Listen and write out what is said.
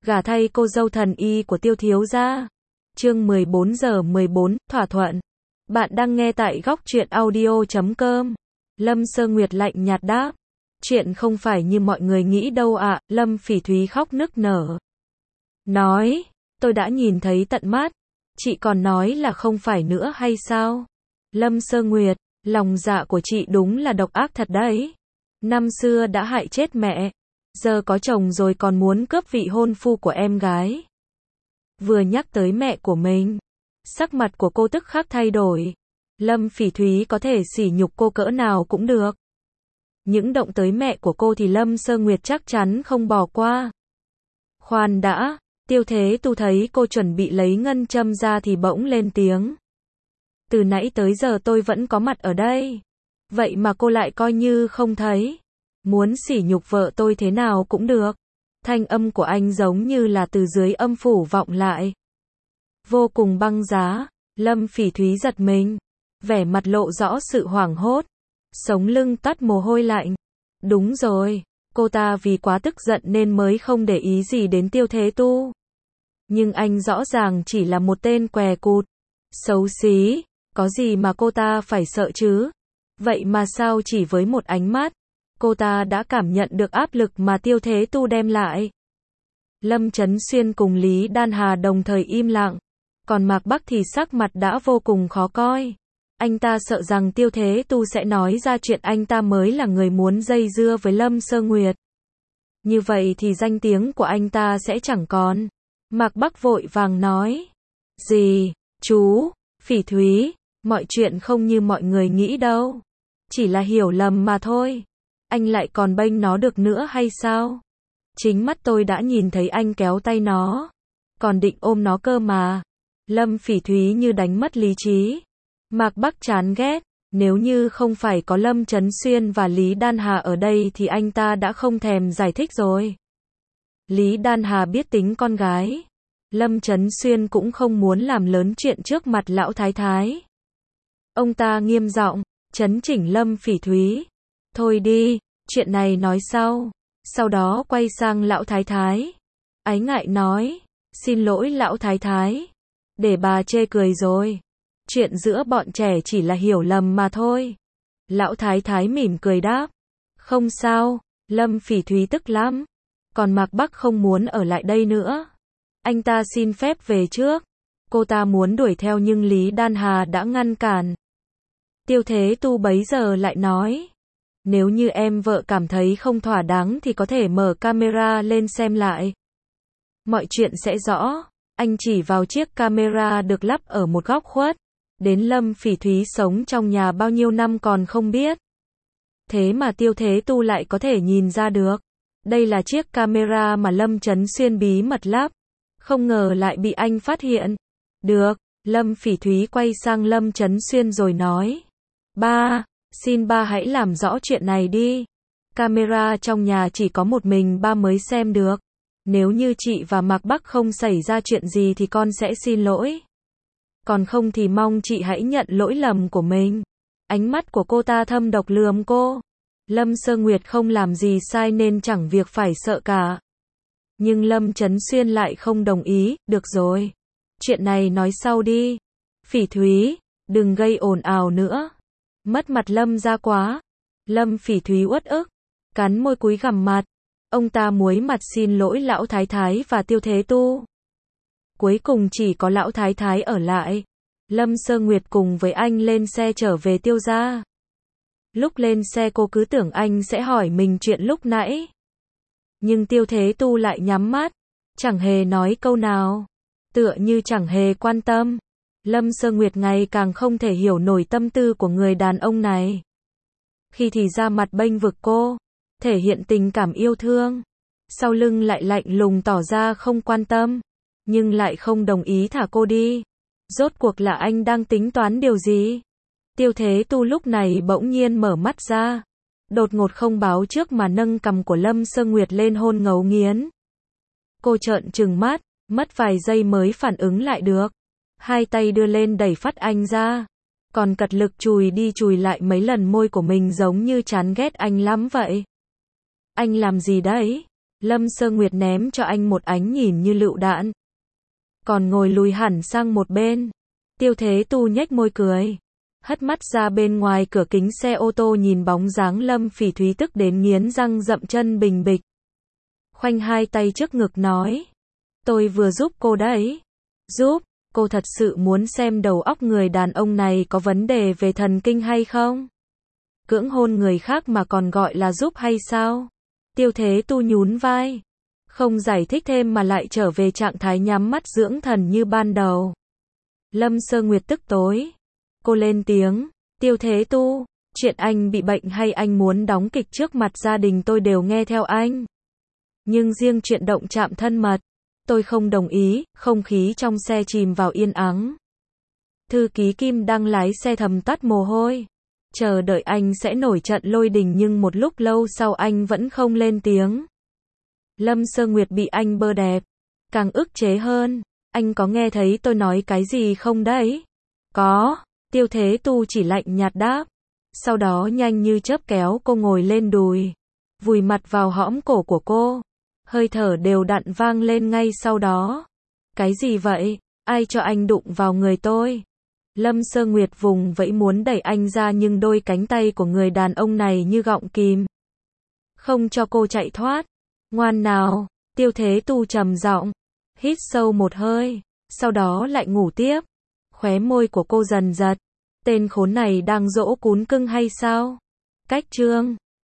Gả thay cô dâu thần y của Tiêu thiếu gia. Chương 14:14, thỏa thuận. Bạn đang nghe tại góc truyện audio.com. Lâm Sơ Nguyệt lạnh nhạt đáp. Chuyện không phải như mọi người nghĩ đâu ạ. Lâm Phỉ Thúy khóc nức nở. Nói, tôi đã nhìn thấy tận mắt. Chị còn nói là không phải nữa hay sao? Lâm Sơ Nguyệt, lòng dạ của chị đúng là độc ác thật đấy. Năm xưa đã hại chết mẹ. Giờ có chồng rồi còn muốn cướp vị hôn phu của em gái. Vừa nhắc tới mẹ của mình, sắc mặt của cô tức khắc thay đổi. Lâm Phỉ Thúy có thể sỉ nhục cô cỡ nào cũng được. Những động tới mẹ của cô thì Lâm Sơ Nguyệt chắc chắn không bỏ qua. Khoan đã, Tiêu Thế Tu thấy cô chuẩn bị lấy ngân châm ra thì bỗng lên tiếng. Từ nãy tới giờ tôi vẫn có mặt ở đây. Vậy mà cô lại coi như không thấy. Muốn sỉ nhục vợ tôi thế nào cũng được. Thanh âm của anh giống như là từ dưới âm phủ vọng lại. Vô cùng băng giá, Lâm Phỉ Thúy giật mình. Vẻ mặt lộ rõ sự hoảng hốt. Sống lưng toát mồ hôi lạnh. Đúng rồi, cô ta vì quá tức giận nên mới không để ý gì đến Tiêu Thế Tu. Nhưng anh rõ ràng chỉ là một tên què cụt. Xấu xí, có gì mà cô ta phải sợ chứ? Vậy mà sao chỉ với một ánh mắt, cô ta đã cảm nhận được áp lực mà Tiêu Thế Tu đem lại. Lâm Chấn Xuyên cùng Lý Đan Hà đồng thời im lặng. Còn Mạc Bắc thì sắc mặt đã vô cùng khó coi. Anh ta sợ rằng Tiêu Thế Tu sẽ nói ra chuyện anh ta mới là người muốn dây dưa với Lâm Sơ Nguyệt. Như vậy thì danh tiếng của anh ta sẽ chẳng còn. Mạc Bắc vội vàng nói. Gì, chú, Phỉ Thúy, mọi chuyện không như mọi người nghĩ đâu. Chỉ là hiểu lầm mà thôi. Anh lại còn bênh nó được nữa hay sao? Chính mắt tôi đã nhìn thấy anh kéo tay nó. Còn định ôm nó cơ mà. Lâm Phỉ Thúy như đánh mất lý trí. Mạc Bắc chán ghét. Nếu như không phải có Lâm Chấn Xuyên và Lý Đan Hà ở đây thì anh ta đã không thèm giải thích rồi. Lý Đan Hà biết tính con gái. Lâm Chấn Xuyên cũng không muốn làm lớn chuyện trước mặt lão thái thái. Ông ta nghiêm giọng, chấn chỉnh Lâm Phỉ Thúy. Thôi đi, chuyện này nói sau. Sau đó quay sang lão thái thái. Ái ngại nói, xin lỗi lão thái thái. Để bà chê cười rồi. Chuyện giữa bọn trẻ chỉ là hiểu lầm mà thôi. Lão thái thái mỉm cười đáp. Không sao, Lâm Phỉ Thúy tức lắm. Còn Mạc Bắc không muốn ở lại đây nữa. Anh ta xin phép về trước. Cô ta muốn đuổi theo nhưng Lý Đan Hà đã ngăn cản. Tiêu Thế Tu bấy giờ lại nói. Nếu như em vợ cảm thấy không thỏa đáng thì có thể mở camera lên xem lại. Mọi chuyện sẽ rõ. Anh chỉ vào chiếc camera được lắp ở một góc khuất. Đến Lâm Phỉ Thúy sống trong nhà bao nhiêu năm còn không biết. Thế mà Tiêu Thế Tu lại có thể nhìn ra được. Đây là chiếc camera mà Lâm Chấn Xuyên bí mật lắp. Không ngờ lại bị anh phát hiện. Được, Lâm Phỉ Thúy quay sang Lâm Chấn Xuyên rồi nói. Ba, xin ba hãy làm rõ chuyện này đi. Camera trong nhà chỉ có một mình ba mới xem được. Nếu như chị và Mạc Bắc không xảy ra chuyện gì thì con sẽ xin lỗi. Còn không thì mong chị hãy nhận lỗi lầm của mình. Ánh mắt của cô ta thâm độc lườm cô. Lâm Sơ Nguyệt không làm gì sai nên chẳng việc phải sợ cả. Nhưng Lâm Chấn Xuyên lại không đồng ý. Được rồi. Chuyện này nói sau đi. Phỉ Thúy, đừng gây ồn ào nữa. Mất mặt Lâm ra quá. Lâm Phỉ Thúy uất ức. Cắn môi cúi gằm mặt. Ông ta muối mặt xin lỗi lão thái thái và Tiêu Thế Tu. Cuối cùng chỉ có lão thái thái ở lại. Lâm Sơ Nguyệt cùng với anh lên xe trở về Tiêu gia. Lúc lên xe cô cứ tưởng anh sẽ hỏi mình chuyện lúc nãy. Nhưng Tiêu Thế Tu lại nhắm mắt. Chẳng hề nói câu nào. Tựa như chẳng hề quan tâm. Lâm Sơ Nguyệt ngày càng không thể hiểu nổi tâm tư của người đàn ông này. Khi thì ra mặt bênh vực cô. Thể hiện tình cảm yêu thương. Sau lưng lại lạnh lùng tỏ ra không quan tâm. Nhưng lại không đồng ý thả cô đi. Rốt cuộc là anh đang tính toán điều gì? Tiêu Thế Tu lúc này bỗng nhiên mở mắt ra. Đột ngột không báo trước mà nâng cằm của Lâm Sơ Nguyệt lên hôn ngấu nghiến. Cô trợn trừng mắt, mất vài giây mới phản ứng lại được. Hai tay đưa lên đẩy phát anh ra. Còn cật lực chùi đi chùi lại mấy lần môi của mình giống như chán ghét anh lắm vậy. Anh làm gì đấy? Lâm Sơ Nguyệt ném cho anh một ánh nhìn như lựu đạn. Còn ngồi lùi hẳn sang một bên. Tiêu Thế Tu nhếch môi cười. Hất mắt ra bên ngoài cửa kính xe ô tô nhìn bóng dáng Lâm Phỉ Thúy tức đến nghiến răng dậm chân bình bịch. Khoanh hai tay trước ngực nói. Tôi vừa giúp cô đấy. Giúp? Cô thật sự muốn xem đầu óc người đàn ông này có vấn đề về thần kinh hay không? Cưỡng hôn người khác mà còn gọi là giúp hay sao? Tiêu Thế Tu nhún vai. Không giải thích thêm mà lại trở về trạng thái nhắm mắt dưỡng thần như ban đầu. Lâm Sơ Nguyệt tức tối. Cô lên tiếng. Tiêu Thế Tu, chuyện anh bị bệnh hay anh muốn đóng kịch trước mặt gia đình tôi đều nghe theo anh. Nhưng riêng chuyện động chạm thân mật, tôi không đồng ý. Không khí trong xe chìm vào yên ắng. Thư ký Kim đang lái xe thầm tắt mồ hôi. Chờ đợi anh sẽ nổi trận lôi đình nhưng một lúc lâu sau anh vẫn không lên tiếng. Lâm Sơ Nguyệt bị anh bơ đẹp. Càng ức chế hơn. Anh có nghe thấy tôi nói cái gì không đấy? Có. Tiêu Thế Tu chỉ lạnh nhạt đáp. Sau đó nhanh như chớp kéo cô ngồi lên đùi. Vùi mặt vào hõm cổ của cô. Hơi thở đều đặn vang lên ngay sau đó. Cái gì vậy? Ai cho anh đụng vào người tôi? Lâm Sơ Nguyệt vùng vẫy muốn đẩy anh ra nhưng đôi cánh tay của người đàn ông này như gọng kìm. Không cho cô chạy thoát. Ngoan nào. Tiêu Thế Tu trầm giọng. Hít sâu một hơi. Sau đó lại ngủ tiếp. Khóe môi của cô dần giật. Tên khốn này đang dỗ cún cưng hay sao? Cách chương